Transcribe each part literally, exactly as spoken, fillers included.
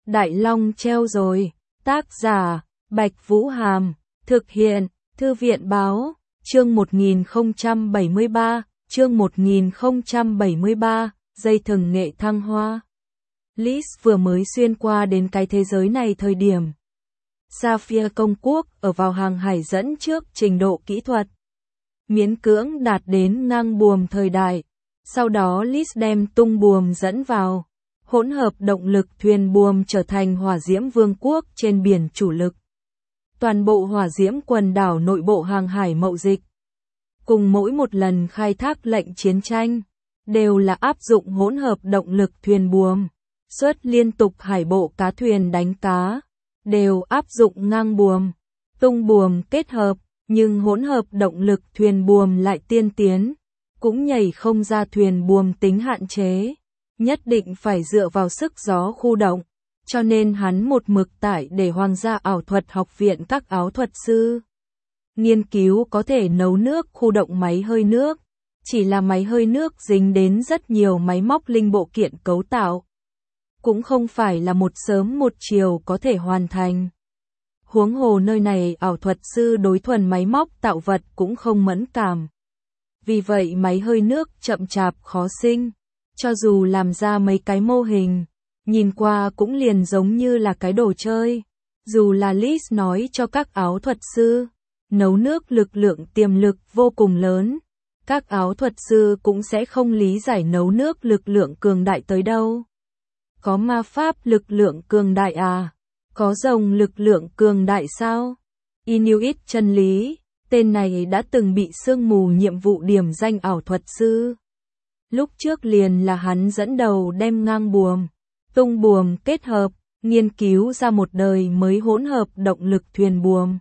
Đại Long treo rồi. Tác giả, Bạch Vũ Hàm. Thực hiện, Thư viện Báo. Chương một nghìn không trăm bảy mươi ba, chương một nghìn không trăm bảy mươi ba, dây thừng nghệ thăng hoa. Liz vừa mới xuyên qua đến cái thế giới này thời điểm Sapphire công quốc ở vào hàng hải dẫn trước trình độ kỹ thuật. Miễn cưỡng đạt đến ngang buồm thời đại. Sau đó Liz đem tung buồm dẫn vào. Hỗn hợp động lực thuyền buồm trở thành hỏa diễm vương quốc trên biển chủ lực. Toàn bộ hỏa diễm quần đảo nội bộ hàng hải mậu dịch. Cùng mỗi một lần khai thác lệnh chiến tranh, đều là áp dụng hỗn hợp động lực thuyền buồm. Suốt liên tục hải bộ cá thuyền đánh cá, đều áp dụng ngang buồm, tung buồm kết hợp, nhưng hỗn hợp động lực thuyền buồm lại tiên tiến, cũng nhảy không ra thuyền buồm tính hạn chế, nhất định phải dựa vào sức gió khu động, cho nên hắn một mực tải để Hoàng gia ảo thuật học viện các áo thuật sư nghiên cứu có thể nấu nước khu động máy hơi nước, chỉ là máy hơi nước dính đến rất nhiều máy móc linh bộ kiện cấu tạo. Cũng không phải là một sớm một chiều có thể hoàn thành. Huống hồ nơi này ảo thuật sư đối thuần máy móc tạo vật cũng không mẫn cảm. Vì vậy máy hơi nước chậm chạp khó sinh, cho dù làm ra mấy cái mô hình, nhìn qua cũng liền giống như là cái đồ chơi. Dù là Liz nói cho các áo thuật sư, nấu nước lực lượng tiềm lực vô cùng lớn, các áo thuật sư cũng sẽ không lý giải nấu nước lực lượng cường đại tới đâu. Có ma pháp lực lượng cường đại à? Có rồng lực lượng cường đại sao? Inuit chân lý, tên này đã từng bị sương mù nhiệm vụ điểm danh ảo thuật sư. Lúc trước liền là hắn dẫn đầu đem ngang buồm, tung buồm kết hợp, nghiên cứu ra một đời mới hỗn hợp động lực thuyền buồm.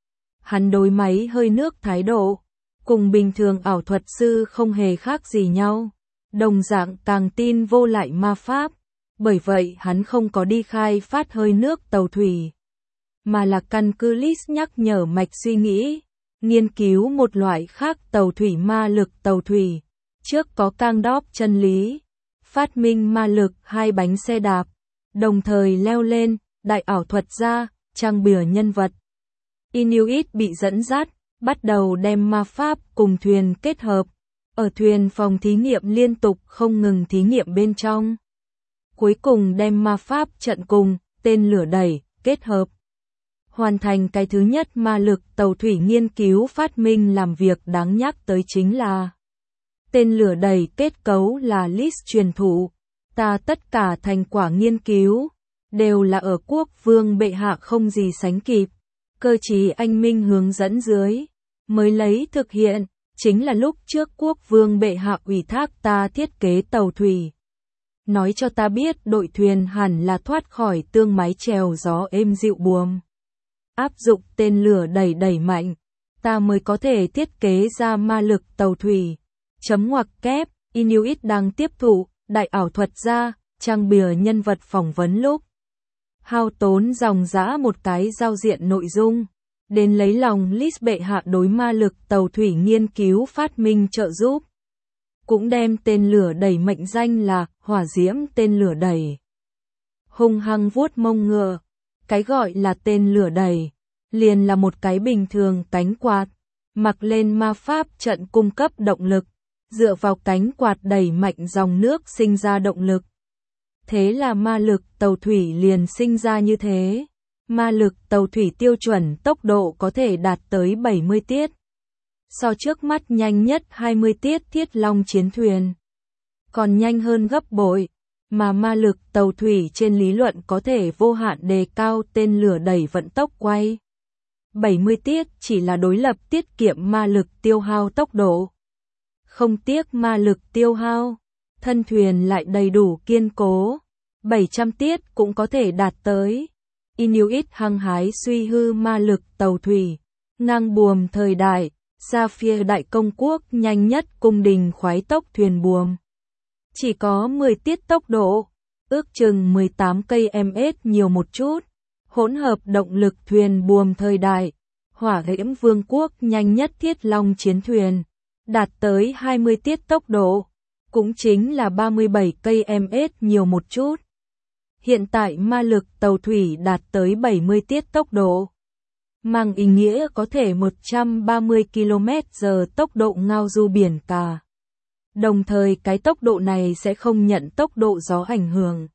Hắn đối máy hơi nước thái độ, cùng bình thường ảo thuật sư không hề khác gì nhau, đồng dạng càng tin vô lại ma pháp. Bởi vậy hắn không có đi khai phát hơi nước tàu thủy, mà là căn cứ Liz nhắc nhở mạch suy nghĩ, nghiên cứu một loại khác tàu thủy ma lực tàu thủy. Trước có Cang Đóp chân lý, phát minh ma lực hai bánh xe đạp, đồng thời leo lên, đại ảo thuật gia, trang bìa nhân vật. Inuit bị dẫn dắt, bắt đầu đem ma pháp cùng thuyền kết hợp, ở thuyền phòng thí nghiệm liên tục không ngừng thí nghiệm bên trong. Cuối cùng đem ma pháp trận cùng, tên lửa đẩy, kết hợp. Hoàn thành cái thứ nhất ma lực tàu thủy nghiên cứu phát minh làm việc đáng nhắc tới chính là tên lửa đẩy kết cấu là Liz truyền thụ. Ta tất cả thành quả nghiên cứu, đều là ở quốc vương bệ hạ không gì sánh kịp. Cơ trí anh minh hướng dẫn dưới, mới lấy thực hiện, chính là lúc trước quốc vương bệ hạ ủy thác ta thiết kế tàu thủy. Nói cho ta biết đội thuyền hẳn là thoát khỏi tương máy chèo gió êm dịu buồm. Áp dụng tên lửa đẩy đẩy mạnh, ta mới có thể thiết kế ra ma lực tàu thủy. Chấm ngoặc kép, Inuit đang tiếp thụ, đại ảo thuật gia, trang bìa nhân vật phỏng vấn lúc. Hao tốn dòng dã một cái giao diện nội dung, đến lấy lòng Liz bệ hạ đối ma lực tàu thủy nghiên cứu phát minh trợ giúp. Cũng đem tên lửa đẩy mệnh danh là hỏa diễm tên lửa đẩy. Hung hăng vuốt mông ngựa, cái gọi là tên lửa đẩy, liền là một cái bình thường cánh quạt, mặc lên ma pháp trận cung cấp động lực, dựa vào cánh quạt đẩy mạnh dòng nước sinh ra động lực. Thế là ma lực tàu thủy liền sinh ra như thế. Ma lực tàu thủy tiêu chuẩn tốc độ có thể đạt tới bảy mươi tiết. So trước mắt nhanh nhất hai mươi tiết Thiết Long chiến thuyền, còn nhanh hơn gấp bội, mà ma lực tàu thủy trên lý luận có thể vô hạn đề cao tên lửa đẩy vận tốc quay. bảy mươi tiết chỉ là đối lập tiết kiệm ma lực tiêu hao tốc độ. Không tiếc ma lực tiêu hao, thân thuyền lại đầy đủ kiên cố, bảy trăm tiết cũng có thể đạt tới. Inuit hăng hái suy hư ma lực tàu thủy, ngang buồm thời đại. Sapphire đại công quốc nhanh nhất cung đình khoái tốc thuyền buồm. Chỉ có mười tiết tốc độ, ước chừng mười tám cây mét nhiều một chút. Hỗn hợp động lực thuyền buồm thời đại, hỏa diễm vương quốc nhanh nhất Thiết Long chiến thuyền, đạt tới hai mươi tiết tốc độ, cũng chính là ba mươi bảy cây mét nhiều một chút. Hiện tại ma lực tàu thủy đạt tới bảy mươi tiết tốc độ, mang ý nghĩa có thể một trăm ba mươi ki lô mét giờ tốc độ ngao du biển cả. Đồng thời cái tốc độ này sẽ không nhận tốc độ gió ảnh hưởng.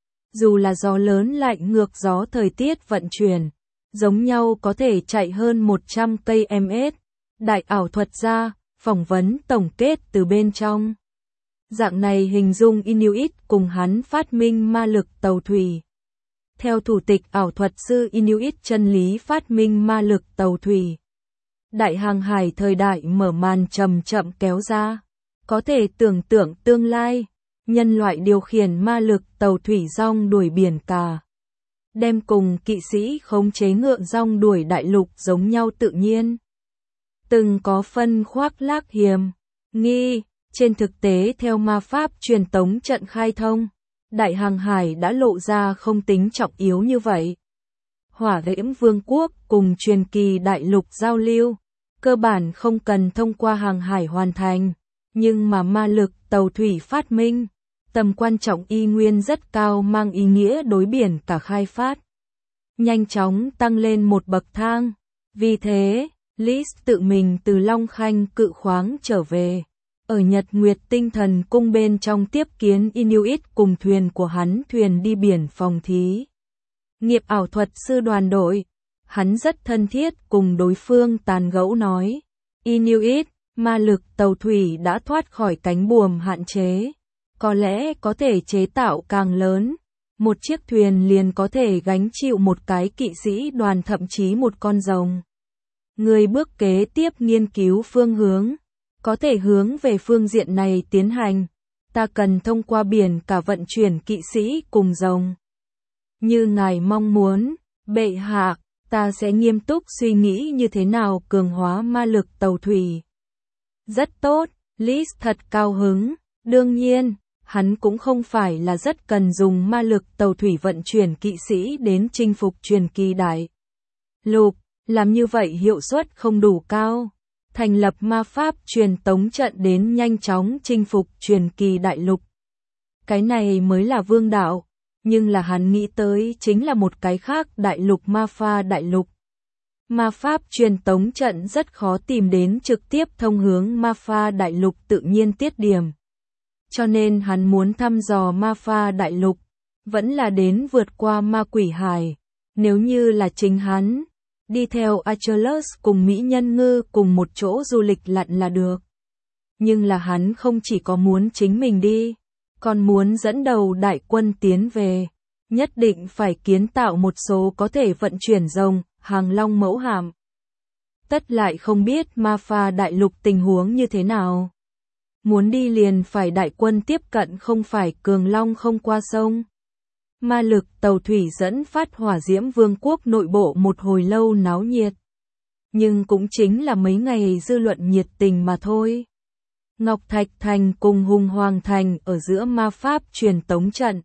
Dù là gió lớn lạnh ngược gió thời tiết vận chuyển, giống nhau có thể chạy hơn một trăm ki lô mét. Đại ảo thuật gia, phỏng vấn tổng kết từ bên trong. Dạng này hình dung Inuit cùng hắn phát minh ma lực tàu thủy. Theo thủ tịch ảo thuật sư Inuit chân lý phát minh ma lực tàu thủy. Đại hàng hải thời đại mở màn chậm chậm kéo ra. Có thể tưởng tượng tương lai, nhân loại điều khiển ma lực tàu thủy rong đuổi biển cả. Đem cùng kỵ sĩ khống chế ngựa rong đuổi đại lục giống nhau tự nhiên. Từng có phân khoác lác hiểm, nghi, trên thực tế theo ma pháp truyền tống trận khai thông, đại hàng hải đã lộ ra không tính trọng yếu như vậy. Hỏa diễm vương quốc cùng truyền kỳ đại lục giao lưu, cơ bản không cần thông qua hàng hải hoàn thành, nhưng mà ma lực tàu thủy phát minh, tầm quan trọng y nguyên rất cao mang ý nghĩa đối biển cả khai phát. Nhanh chóng tăng lên một bậc thang, vì thế, Lys tự mình từ Long Khanh cự khoáng trở về. Ở Nhật Nguyệt Tinh Thần Cung bên trong tiếp kiến Inuit cùng thuyền của hắn thuyền đi biển phòng thí. Nghiệp ảo thuật sư đoàn đội, hắn rất thân thiết cùng đối phương tàn gẫu nói. Inuit, ma lực tàu thủy đã thoát khỏi cánh buồm hạn chế. Có lẽ có thể chế tạo càng lớn. Một chiếc thuyền liền có thể gánh chịu một cái kỵ sĩ đoàn thậm chí một con rồng. Người bước kế tiếp nghiên cứu phương hướng. Có thể hướng về phương diện này tiến hành. Ta cần thông qua biển cả vận chuyển kỵ sĩ cùng rồng. Như ngài mong muốn, bệ hạ, ta sẽ nghiêm túc suy nghĩ như thế nào cường hóa ma lực tàu thủy. Rất tốt, Lys thật cao hứng. Đương nhiên, hắn cũng không phải là rất cần dùng ma lực tàu thủy vận chuyển kỵ sĩ đến chinh phục truyền kỳ đại lục. Làm như vậy hiệu suất không đủ cao. Thành lập ma pháp truyền tống trận đến nhanh chóng chinh phục truyền kỳ đại lục. Cái này mới là vương đạo, nhưng là hắn nghĩ tới chính là một cái khác đại lục ma pha đại lục. Ma pháp truyền tống trận rất khó tìm đến trực tiếp thông hướng ma pha đại lục tự nhiên tiết điểm. Cho nên hắn muốn thăm dò ma pha đại lục, vẫn là đến vượt qua ma quỷ hải. Nếu như là chính hắn, đi theo Achilles cùng Mỹ Nhân Ngư cùng một chỗ du lịch lặn là được. Nhưng là hắn không chỉ có muốn chính mình đi, còn muốn dẫn đầu đại quân tiến về. Nhất định phải kiến tạo một số có thể vận chuyển rồng, hàng long mẫu hạm. Tất lại không biết ma pha đại lục tình huống như thế nào. Muốn đi liền phải đại quân tiếp cận không phải cường long không qua sông. Ma lực tàu thủy dẫn phát hỏa diễm vương quốc nội bộ một hồi lâu náo nhiệt. Nhưng cũng chính là mấy ngày dư luận nhiệt tình mà thôi. Ngọc Thạch Thành cùng Hùng Hoàng Thành ở giữa ma pháp truyền tống trận.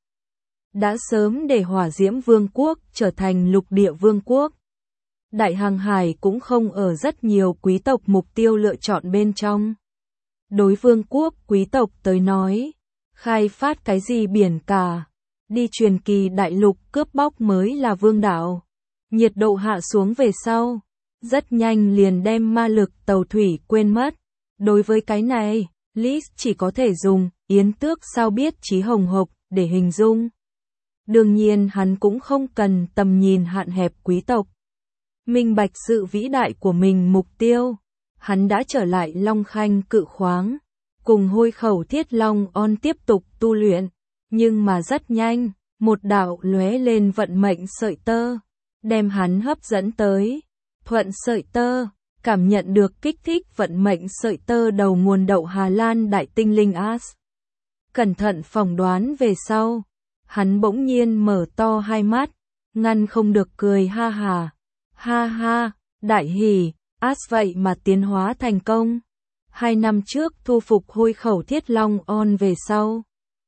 Đã sớm để hỏa diễm vương quốc trở thành lục địa vương quốc. Đại hàng hải cũng không ở rất nhiều quý tộc mục tiêu lựa chọn bên trong. Đối vương quốc quý tộc tới nói, khai phát cái gì biển cả. Đi truyền kỳ đại lục cướp bóc mới là vương đạo. Nhiệt độ hạ xuống về sau, rất nhanh liền đem ma lực tàu thủy quên mất. Đối với cái này, Lys chỉ có thể dùng yến tước sao biết chí hồng hộc để hình dung. Đương nhiên hắn cũng không cần tầm nhìn hạn hẹp quý tộc. Minh bạch sự vĩ đại của mình mục tiêu. Hắn đã trở lại Long Khanh cự khoáng, cùng hôi khẩu thiết long on tiếp tục tu luyện. Nhưng mà rất nhanh, một đạo lóe lên vận mệnh sợi tơ, đem hắn hấp dẫn tới. Thuận sợi tơ, cảm nhận được kích thích vận mệnh sợi tơ đầu nguồn đậu Hà Lan đại tinh linh As. Cẩn thận phỏng đoán về sau, hắn bỗng nhiên mở to hai mắt, ngăn không được cười ha hà. Ha ha, đại hỉ, As vậy mà tiến hóa thành công. Hai năm trước thu phục hôi khẩu thiết long on về sau.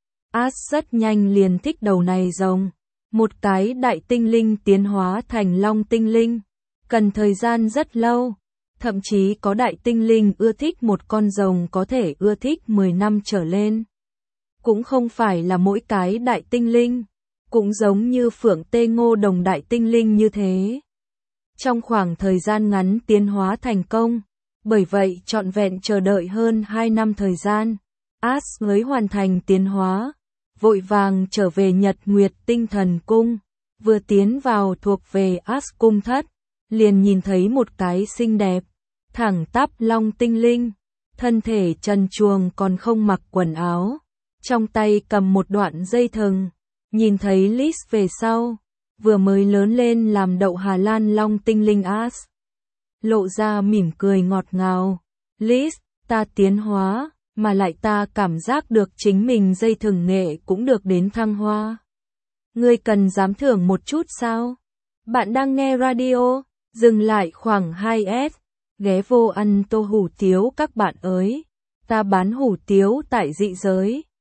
As rất nhanh liền thích đầu này rồng. Một cái đại tinh linh tiến hóa thành long tinh linh. Cần thời gian rất lâu. Thậm chí có đại tinh linh ưa thích một con rồng có thể ưa thích mười năm trở lên. Cũng không phải là mỗi cái đại tinh linh cũng giống như Phượng Tê Ngô Đồng đại tinh linh như thế. Trong khoảng thời gian ngắn tiến hóa thành công, bởi vậy trọn vẹn chờ đợi hơn hai năm thời gian, Ash mới hoàn thành tiến hóa, vội vàng trở về Nhật Nguyệt Tinh Thần Cung, vừa tiến vào thuộc về Ash cung thất, liền nhìn thấy một cái xinh đẹp, thẳng tắp long tinh linh, thân thể trần truồng còn không mặc quần áo, trong tay cầm một đoạn dây thừng, nhìn thấy Liz về sau, vừa mới lớn lên làm đậu Hà Lan long tinh linh Ash. Lộ ra mỉm cười ngọt ngào, Liz, ta tiến hóa, mà lại ta cảm giác được chính mình dây thừng nghệ cũng được đến thăng hoa. Ngươi cần dám thưởng một chút sao? Bạn đang nghe radio, dừng lại khoảng hai s, ghé vô ăn tô hủ tiếu các bạn ơi, ta bán hủ tiếu tại dị giới.